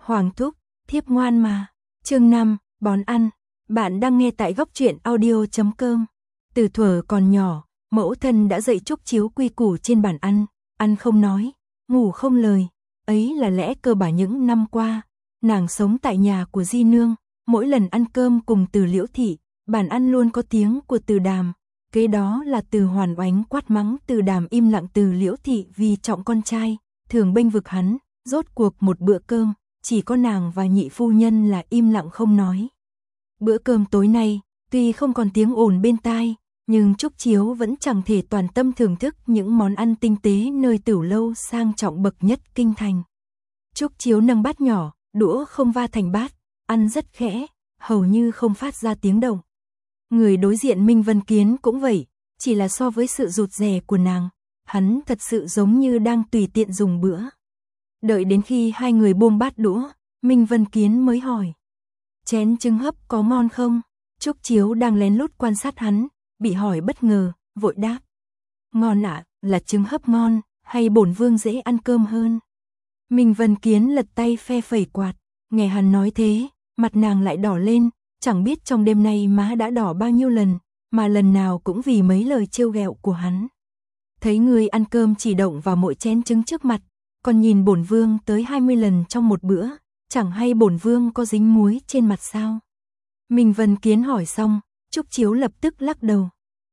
Hoàng thúc, thiếp ngoan mà. Chương 5, bón ăn. Bạn đang nghe tại góc truyện audio.com. Từ thuở còn nhỏ, mẫu thân đã dạy Trúc Chiếu quy củ trên bàn ăn không nói, ngủ không lời. Ấy là lẽ cơ bản những năm qua. Nàng sống tại nhà của Di Nương, mỗi lần ăn cơm cùng Từ Liễu thị, bàn ăn luôn có tiếng của Từ Đàm. Kế đó là Từ Hoàn Oánh quát mắng Từ Đàm im lặng Từ Liễu thị vì trọng con trai, thường bênh vực hắn. Rốt cuộc một bữa cơm, chỉ có nàng và nhị phu nhân là im lặng không nói. Bữa cơm tối nay, tuy không còn tiếng ồn bên tai, nhưng Trúc Chiếu vẫn chẳng thể toàn tâm thưởng thức những món ăn tinh tế nơi tửu lâu sang trọng bậc nhất kinh thành. Trúc Chiếu nâng bát nhỏ, đũa không va thành bát, ăn rất khẽ, hầu như không phát ra tiếng động. Người đối diện Minh Vân Kiến cũng vậy, chỉ là so với sự rụt rè của nàng, hắn thật sự giống như đang tùy tiện dùng bữa. Đợi đến khi hai người buông bát đũa, Minh Vân Kiến mới hỏi: chén trứng hấp có ngon không? Trúc Chiếu đang lén lút quan sát hắn, bị hỏi bất ngờ, vội đáp: ngon ạ, là trứng hấp ngon, hay bổn vương dễ ăn cơm hơn? Minh Vân Kiến lật tay phe phẩy quạt, nghe hắn nói thế, mặt nàng lại đỏ lên, chẳng biết trong đêm nay má đã đỏ bao nhiêu lần, mà lần nào cũng vì mấy lời trêu ghẹo của hắn. Thấy người ăn cơm chỉ động vào mỗi chén trứng trước mặt, còn nhìn bổn vương tới 20 lần trong một bữa, chẳng hay bổn vương có dính muối trên mặt sao? Minh Vân Kiến hỏi xong, Trúc Chiếu lập tức lắc đầu.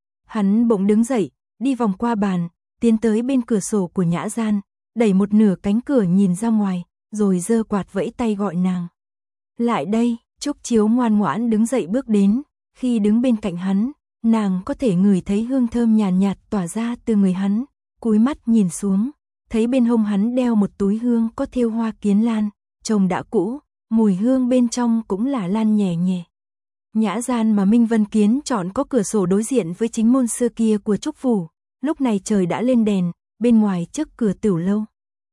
Hắn bỗng đứng dậy, đi vòng qua bàn, tiến tới bên cửa sổ của nhã gian, đẩy một nửa cánh cửa nhìn ra ngoài, rồi giơ quạt vẫy tay gọi nàng. Lại đây. Trúc Chiếu ngoan ngoãn đứng dậy bước đến, khi đứng bên cạnh hắn, nàng có thể ngửi thấy hương thơm nhàn nhạt tỏa ra từ người hắn, cúi mắt nhìn xuống, thấy bên hông hắn đeo một túi hương có thêu hoa kiến lan, trông đã cũ, mùi hương bên trong cũng là lan nhẹ nhẹ. Nhã gian mà Minh Vân Kiến chọn có cửa sổ đối diện với chính môn xưa kia của Trúc phủ, lúc này trời đã lên đèn, bên ngoài trước cửa tửu lâu.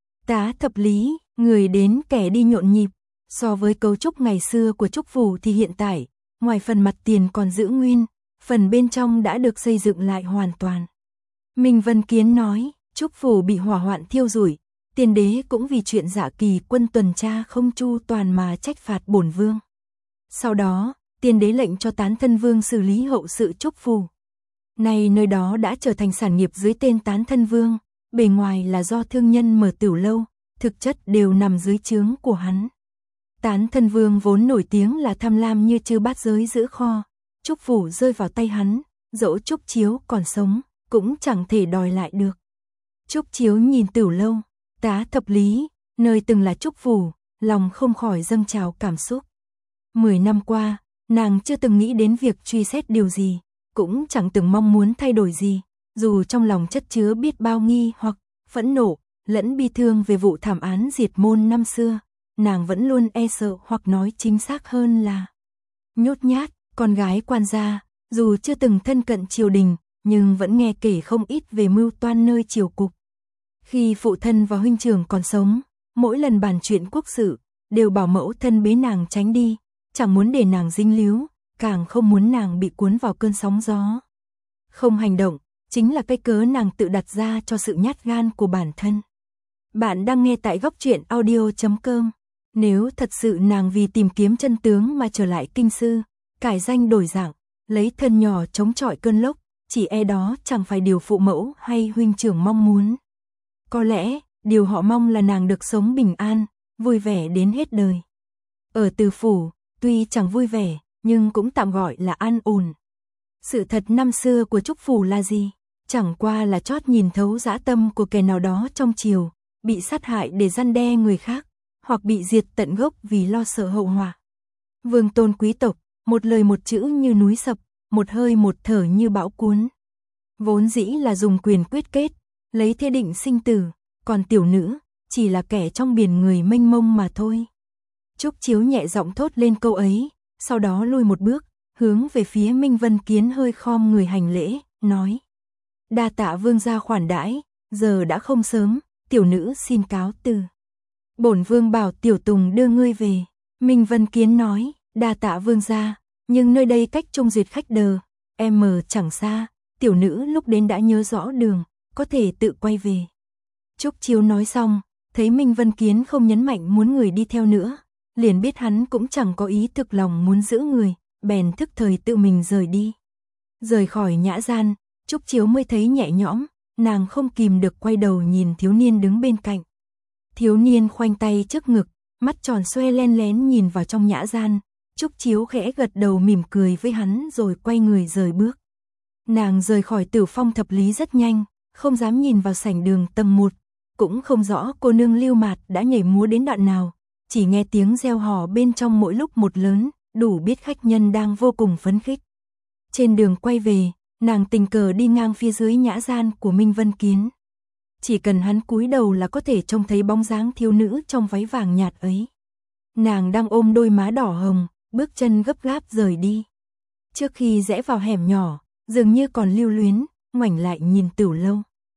Tá thập lý, người đến kẻ đi nhộn nhịp. So với cấu trúc ngày xưa của Trúc phủ thì hiện tại, ngoài phần mặt tiền còn giữ nguyên, phần bên trong đã được xây dựng lại hoàn toàn. Minh Vân Kiến nói, Trúc phủ bị hỏa hoạn thiêu rụi, tiên đế cũng vì chuyện Dạ Kỳ quân tuần tra không chu toàn mà trách phạt bổn vương. Sau đó, tiên đế lệnh cho Tán Thân Vương xử lý hậu sự Trúc phủ. Nay nơi đó đã trở thành sản nghiệp dưới tên Tán Thân Vương, bề ngoài là do thương nhân mở tửu lâu, thực chất đều nằm dưới trướng của hắn. Tán Thân Vương vốn nổi tiếng là tham lam như chư bát giới giữ kho, Trúc phủ rơi vào tay hắn, dẫu Trúc Chiếu còn sống, cũng chẳng thể đòi lại được. Trúc Chiếu nhìn tửu lâu, tá thập lý, nơi từng là Trúc phủ, lòng không khỏi dâng trào cảm xúc. 10 năm qua, nàng chưa từng nghĩ đến việc truy xét điều gì, cũng chẳng từng mong muốn thay đổi gì, dù trong lòng chất chứa biết bao nghi hoặc phẫn nộ, lẫn bi thương về vụ thảm án diệt môn năm xưa. Nàng vẫn luôn e sợ hoặc nói chính xác hơn là nhút nhát, con gái quan gia, dù chưa từng thân cận triều đình, nhưng vẫn nghe kể không ít về mưu toan nơi triều cục. Khi phụ thân và huynh trưởng còn sống, mỗi lần bàn chuyện quốc sự, đều bảo mẫu thân bế nàng tránh đi, chẳng muốn để nàng dính líu, càng không muốn nàng bị cuốn vào cơn sóng gió. Không hành động, chính là cái cớ nàng tự đặt ra cho sự nhát gan của bản thân. Bạn đang nghe tại góc truyện audio.com. Nếu thật sự nàng vì tìm kiếm chân tướng mà trở lại kinh sư, cải danh đổi dạng, lấy thân nhỏ chống chọi cơn lốc, chỉ e đó chẳng phải điều phụ mẫu hay huynh trưởng mong muốn. Có lẽ, điều họ mong là nàng được sống bình an, vui vẻ đến hết đời. Ở Từ phủ, tuy chẳng vui vẻ, nhưng cũng tạm gọi là an ổn. Sự thật năm xưa của Trúc phủ là gì? Chẳng qua là chót nhìn thấu dã tâm của kẻ nào đó trong triều, bị sát hại để răn đe người khác, hoặc bị diệt tận gốc vì lo sợ hậu họa. Vương tôn quý tộc, một lời một chữ như núi sập, một hơi một thở như bão cuốn. Vốn dĩ là dùng quyền quyết kết, lấy thế định sinh tử, còn tiểu nữ, chỉ là kẻ trong biển người mênh mông mà thôi. Trúc Chiếu nhẹ giọng thốt lên câu ấy, sau đó lui một bước, hướng về phía Minh Vân Kiến hơi khom người hành lễ, nói: đa tạ vương gia khoản đãi, giờ đã không sớm, tiểu nữ xin cáo từ. Bổn vương bảo tiểu tùng đưa ngươi về. Minh Vân Kiến nói: đa tạ vương gia, nhưng nơi đây cách Trung Duyệt khách đờ, em chẳng xa, tiểu nữ lúc đến đã nhớ rõ đường, có thể tự quay về. Trúc Chiếu nói xong, thấy Minh Vân Kiến không nhấn mạnh muốn người đi theo nữa, liền biết hắn cũng chẳng có ý thực lòng muốn giữ người, bèn thức thời tự mình rời đi. Rời khỏi nhã gian, Trúc Chiếu mới thấy nhẹ nhõm, nàng không kìm được quay đầu nhìn thiếu niên đứng bên cạnh. Thiếu niên khoanh tay trước ngực, mắt tròn xoe len lén nhìn vào trong nhã gian, Trúc Chiếu khẽ gật đầu mỉm cười với hắn rồi quay người rời bước. Nàng rời khỏi Tử Phong thập lý rất nhanh, không dám nhìn vào sảnh đường tầng 1, cũng không rõ cô nương Lưu Mạt đã nhảy múa đến đoạn nào, chỉ nghe tiếng reo hò bên trong mỗi lúc một lớn, đủ biết khách nhân đang vô cùng phấn khích. Trên đường quay về, nàng tình cờ đi ngang phía dưới nhã gian của Minh Vân Kiến. Chỉ cần hắn cúi đầu là có thể trông thấy bóng dáng thiếu nữ trong váy vàng nhạt ấy. Nàng đang ôm đôi má đỏ hồng, bước chân gấp gáp rời đi. Trước khi rẽ vào hẻm nhỏ, dường như còn lưu luyến, ngoảnh lại nhìn Tửu Lâu.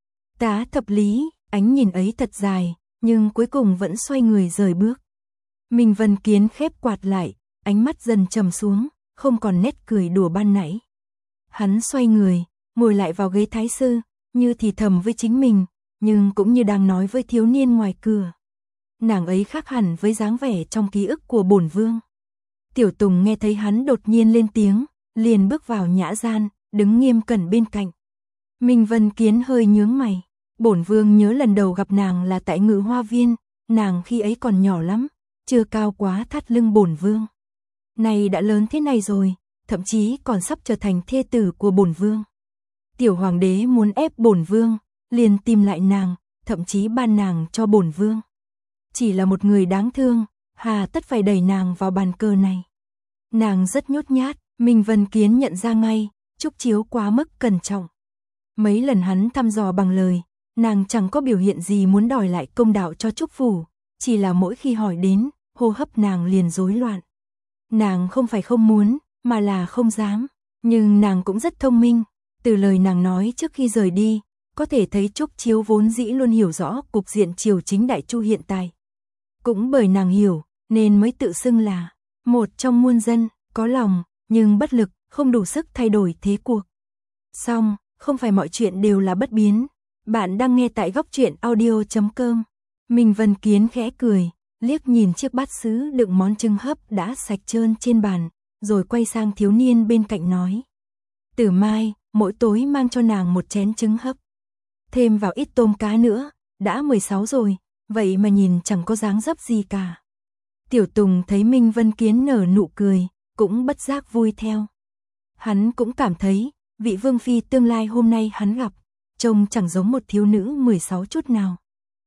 Tá thập lý, ánh nhìn ấy thật dài, nhưng cuối cùng vẫn xoay người rời bước. Minh Vân Kiến khép quạt lại, ánh mắt dần trầm xuống, không còn nét cười đùa ban nãy. Hắn xoay người, ngồi lại vào ghế thái sư, như thì thầm với chính mình, nhưng cũng như đang nói với thiếu niên ngoài cửa. Nàng ấy khác hẳn với dáng vẻ trong ký ức của bổn vương. Tiểu Tùng nghe thấy hắn đột nhiên lên tiếng, liền bước vào nhã gian, đứng nghiêm cẩn bên cạnh. Minh Vân Kiến hơi nhướng mày, bổn vương nhớ lần đầu gặp nàng là tại Ngự Hoa Viên, nàng khi ấy còn nhỏ lắm, chưa cao quá thắt lưng bổn vương. Này đã lớn thế này rồi, thậm chí còn sắp trở thành thê tử của bổn vương. Tiểu hoàng đế muốn ép bổn vương, liền tìm lại nàng, thậm chí ban nàng cho bổn vương. Chỉ là một người đáng thương, hà tất phải đẩy nàng vào bàn cờ này. Nàng rất nhút nhát, Minh Vân Kiến nhận ra ngay, Trúc Chiếu quá mức cẩn trọng. Mấy lần hắn thăm dò bằng lời, nàng chẳng có biểu hiện gì muốn đòi lại công đạo cho Trúc Phủ, chỉ là mỗi khi hỏi đến, hô hấp nàng liền rối loạn. Nàng không phải không muốn, mà là không dám, nhưng nàng cũng rất thông minh, từ lời nàng nói trước khi rời đi, có thể thấy Trúc Chiếu vốn dĩ luôn hiểu rõ cục diện triều chính Đại Chu hiện tại. Cũng bởi nàng hiểu, nên mới tự xưng là một trong muôn dân, có lòng, nhưng bất lực, không đủ sức thay đổi thế cuộc. Song, không phải mọi chuyện đều là bất biến. Bạn đang nghe tại Góc Truyện Audio.com. Minh Vân Kiến khẽ cười, liếc nhìn chiếc bát sứ đựng món trứng hấp đã sạch trơn trên bàn, rồi quay sang thiếu niên bên cạnh nói. Từ mai, mỗi tối mang cho nàng một chén trứng hấp. Thêm vào ít tôm cá nữa, đã 16 rồi, vậy mà nhìn chẳng có dáng dấp gì cả. Tiểu Tùng thấy Minh Vân Kiến nở nụ cười, cũng bất giác vui theo. Hắn cũng cảm thấy, vị vương phi tương lai hôm nay hắn gặp, trông chẳng giống một thiếu nữ 16 chút nào.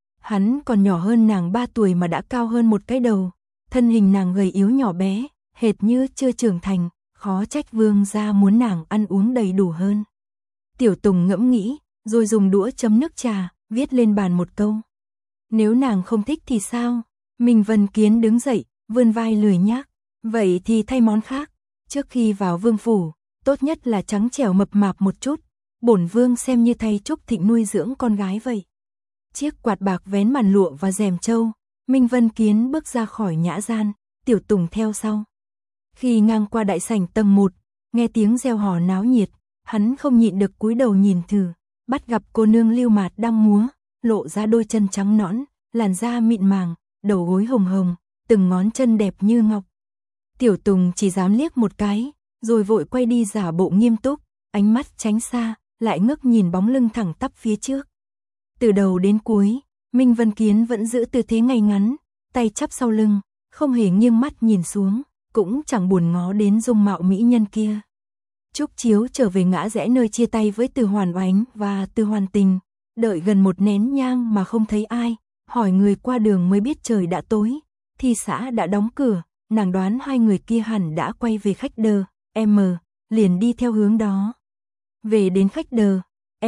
Hắn còn nhỏ hơn nàng 3 tuổi mà đã cao hơn một cái đầu, thân hình nàng gầy yếu nhỏ bé, hệt như chưa trưởng thành, khó trách vương gia muốn nàng ăn uống đầy đủ hơn. Tiểu Tùng ngẫm nghĩ, rồi dùng đũa chấm nước trà, viết lên bàn một câu. Nếu nàng không thích thì sao? Minh Vân Kiến đứng dậy, vươn vai lười nhác. Vậy thì thay món khác. Trước khi vào vương phủ, tốt nhất là trắng trẻo mập mạp một chút. Bổn vương xem như thay Trúc Thịnh nuôi dưỡng con gái vậy. Chiếc quạt bạc vén màn lụa và rèm trâu. Minh Vân Kiến bước ra khỏi nhã gian, Tiểu Tùng theo sau. Khi ngang qua đại sảnh tầng 1, nghe tiếng reo hò náo nhiệt, hắn không nhịn được cúi đầu nhìn thử, bắt gặp cô nương Lưu Mạt đang múa, lộ ra đôi chân trắng nõn, làn da mịn màng, đầu gối hồng hồng, từng ngón chân đẹp như ngọc. Tiểu Tùng chỉ dám liếc một cái, rồi vội quay đi giả bộ nghiêm túc, ánh mắt tránh xa, lại ngước nhìn bóng lưng thẳng tắp phía trước. Từ đầu đến cuối, Minh Vân Kiến vẫn giữ tư thế ngay ngắn, tay chắp sau lưng, không hề nghiêng mắt nhìn xuống, cũng chẳng buồn ngó đến dung mạo mỹ nhân kia. Trúc Chiếu trở về ngã rẽ nơi chia tay với Từ Hoàn Oánh và Từ Hoàn Tình, đợi gần một nén nhang mà không thấy ai, hỏi người qua đường mới biết trời đã tối, thì xã đã đóng cửa, nàng đoán hai người kia hẳn đã quay về khách đờ, liền đi theo hướng đó. Về đến khách đờ,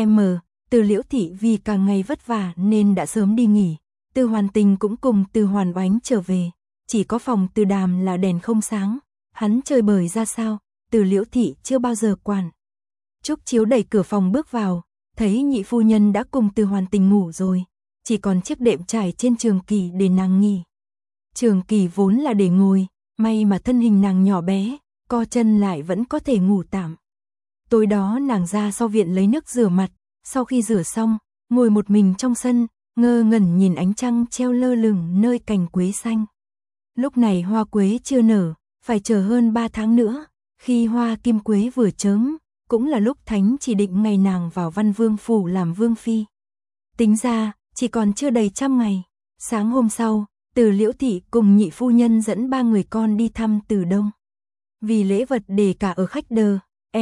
Từ Liễu Thị vì càng ngày vất vả nên đã sớm đi nghỉ, Từ Hoàn Tình cũng cùng Từ Hoàn Oánh trở về, chỉ có phòng Từ Đàm là đèn không sáng, hắn chơi bời ra sao, Từ Liễu Thị chưa bao giờ quản. Trúc Chiếu đẩy cửa phòng bước vào, thấy nhị phu nhân đã cùng Từ Hoàn Tình ngủ rồi, chỉ còn chiếc đệm trải trên trường kỳ để nàng nghỉ. Trường kỳ vốn là để ngồi, may mà thân hình nàng nhỏ bé, co chân lại vẫn có thể ngủ tạm. Tối đó nàng ra sau viện lấy nước rửa mặt, sau khi rửa xong, ngồi một mình trong sân, ngơ ngẩn nhìn ánh trăng treo lơ lửng nơi cành quế xanh. Lúc này hoa quế chưa nở, phải chờ hơn 3 tháng nữa, khi hoa kim quế vừa chớm, cũng là lúc thánh chỉ định ngày nàng vào Văn Vương phủ làm vương phi. Tính ra, chỉ còn chưa đầy 100 ngày. Sáng hôm sau, Từ Liễu thị cùng nhị phu nhân dẫn 3 người con đi thăm Từ Đông. Vì lễ vật để cả ở khách đờ,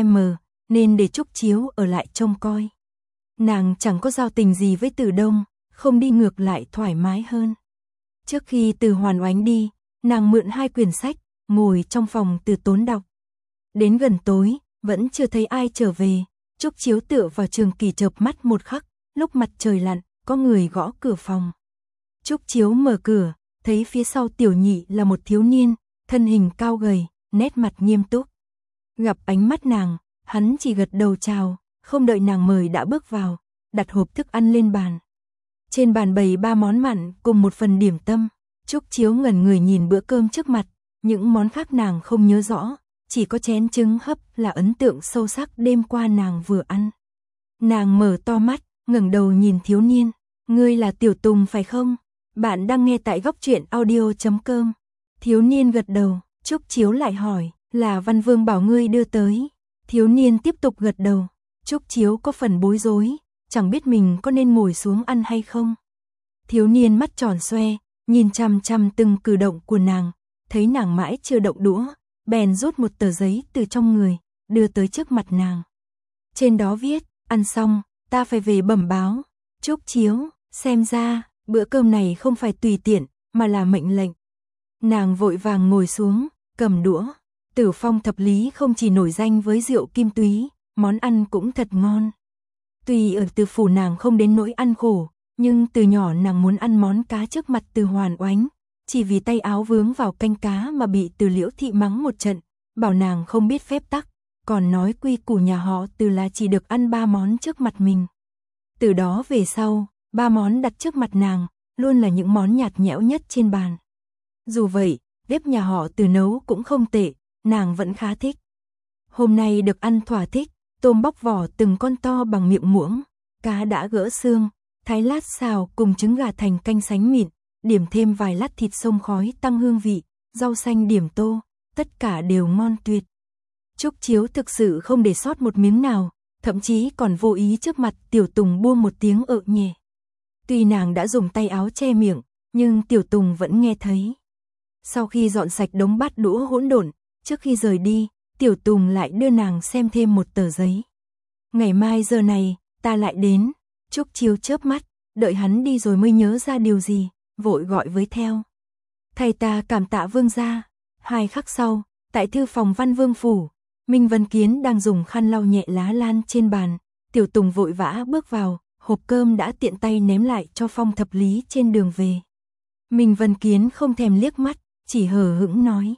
nên để Trúc Chiếu ở lại trông coi. Nàng chẳng có giao tình gì với Từ Đông, không đi ngược lại thoải mái hơn. Trước khi Từ Hoàn Oánh đi, nàng mượn 2 quyển sách, ngồi trong phòng Từ Tốn đọc. Đến gần tối, vẫn chưa thấy ai trở về, Trúc Chiếu tựa vào trường kỷ chợp mắt một khắc, lúc mặt trời lặn, có người gõ cửa phòng. Trúc Chiếu mở cửa, thấy phía sau tiểu nhị là một thiếu niên, thân hình cao gầy, nét mặt nghiêm túc. Gặp ánh mắt nàng, hắn chỉ gật đầu chào, không đợi nàng mời đã bước vào, đặt hộp thức ăn lên bàn. Trên bàn bày 3 món mặn cùng một phần điểm tâm. Trúc Chiếu ngẩn người nhìn bữa cơm trước mặt, những món khác nàng không nhớ rõ, chỉ có chén trứng hấp là ấn tượng sâu sắc đêm qua nàng vừa ăn. Nàng mở to mắt, ngẩng đầu nhìn thiếu niên, ngươi là Tiểu Tùng phải không? Bạn đang nghe tại góc truyện audio.com. Thiếu niên gật đầu, Trúc Chiếu lại hỏi, là Văn Vương bảo ngươi đưa tới. Thiếu niên tiếp tục gật đầu, Trúc Chiếu có phần bối rối, chẳng biết mình có nên ngồi xuống ăn hay không. Thiếu niên mắt tròn xoe, nhìn chằm chằm từng cử động của nàng, thấy nàng mãi chưa động đũa, bèn rút một tờ giấy từ trong người, đưa tới trước mặt nàng. Trên đó viết, ăn xong, ta phải về bẩm báo. Trúc Chiếu, xem ra, bữa cơm này không phải tùy tiện, mà là mệnh lệnh. Nàng vội vàng ngồi xuống, cầm đũa. Tử Phong Thập Lý không chỉ nổi danh với rượu kim túy, món ăn cũng thật ngon. Tuy ở Từ phủ nàng không đến nỗi ăn khổ, nhưng từ nhỏ nàng muốn ăn món cá trước mặt Từ Hoàn Oánh, chỉ vì tay áo vướng vào canh cá mà bị Từ Liễu thị mắng một trận, bảo nàng không biết phép tắc, còn nói quy củ nhà họ Từ là chỉ được ăn 3 món trước mặt mình. Từ đó về sau, 3 món đặt trước mặt nàng, luôn là những món nhạt nhẽo nhất trên bàn. Dù vậy, bếp nhà họ Từ nấu cũng không tệ, nàng vẫn khá thích. Hôm nay được ăn thỏa thích, tôm bóc vỏ từng con to bằng miệng muỗng, cá đã gỡ xương, thái lát xào cùng trứng gà thành canh sánh mịn, điểm thêm vài lát thịt xông khói tăng hương vị, rau xanh điểm tô, tất cả đều ngon tuyệt. Trúc Chiếu thực sự không để sót một miếng nào, thậm chí còn vô ý trước mặt Tiểu Tùng buông một tiếng ợ nhẹ. Tuy nàng đã dùng tay áo che miệng, nhưng Tiểu Tùng vẫn nghe thấy. Sau khi dọn sạch đống bát đũa hỗn độn, trước khi rời đi, Tiểu Tùng lại đưa nàng xem thêm một tờ giấy. Ngày mai giờ này, ta lại đến. Trúc Chiếu chớp mắt, đợi hắn đi rồi mới nhớ ra điều gì, vội gọi với theo. Thầy ta cảm tạ vương gia. 2 khắc sau, tại thư phòng Văn Vương phủ, Minh Vân Kiến đang dùng khăn lau nhẹ lá lan trên bàn. Tiểu Tùng vội vã bước vào, hộp cơm đã tiện tay ném lại cho Phong Thập Lý trên đường về. Minh Vân Kiến không thèm liếc mắt, chỉ hờ hững nói.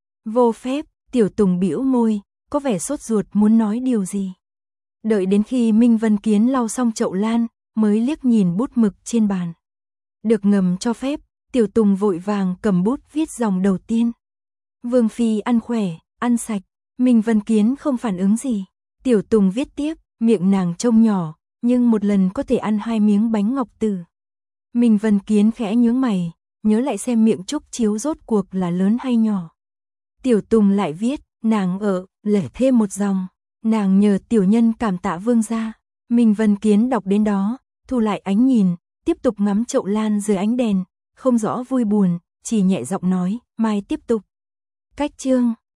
Vô phép. Tiểu Tùng bĩu môi, có vẻ sốt ruột muốn nói điều gì. Đợi đến khi Minh Vân Kiến lau xong chậu lan, mới liếc nhìn bút mực trên bàn. Được ngầm cho phép, Tiểu Tùng vội vàng cầm bút viết dòng đầu tiên. Vương phi ăn khỏe, ăn sạch. Minh Vân Kiến không phản ứng gì. Tiểu Tùng viết tiếp, miệng nàng trông nhỏ, nhưng một lần có thể ăn 2 miếng bánh ngọc tử. Minh Vân Kiến khẽ nhướng mày, nhớ lại xem miệng Trúc Chiếu rốt cuộc là lớn hay nhỏ. Tiểu Tùng lại viết, nàng lẻ thêm một dòng, nàng nhờ tiểu nhân cảm tạ vương gia. Minh Vân Kiến đọc đến đó, thu lại ánh nhìn, tiếp tục ngắm chậu lan dưới ánh đèn, không rõ vui buồn, chỉ nhẹ giọng nói, mai tiếp tục. Cách chương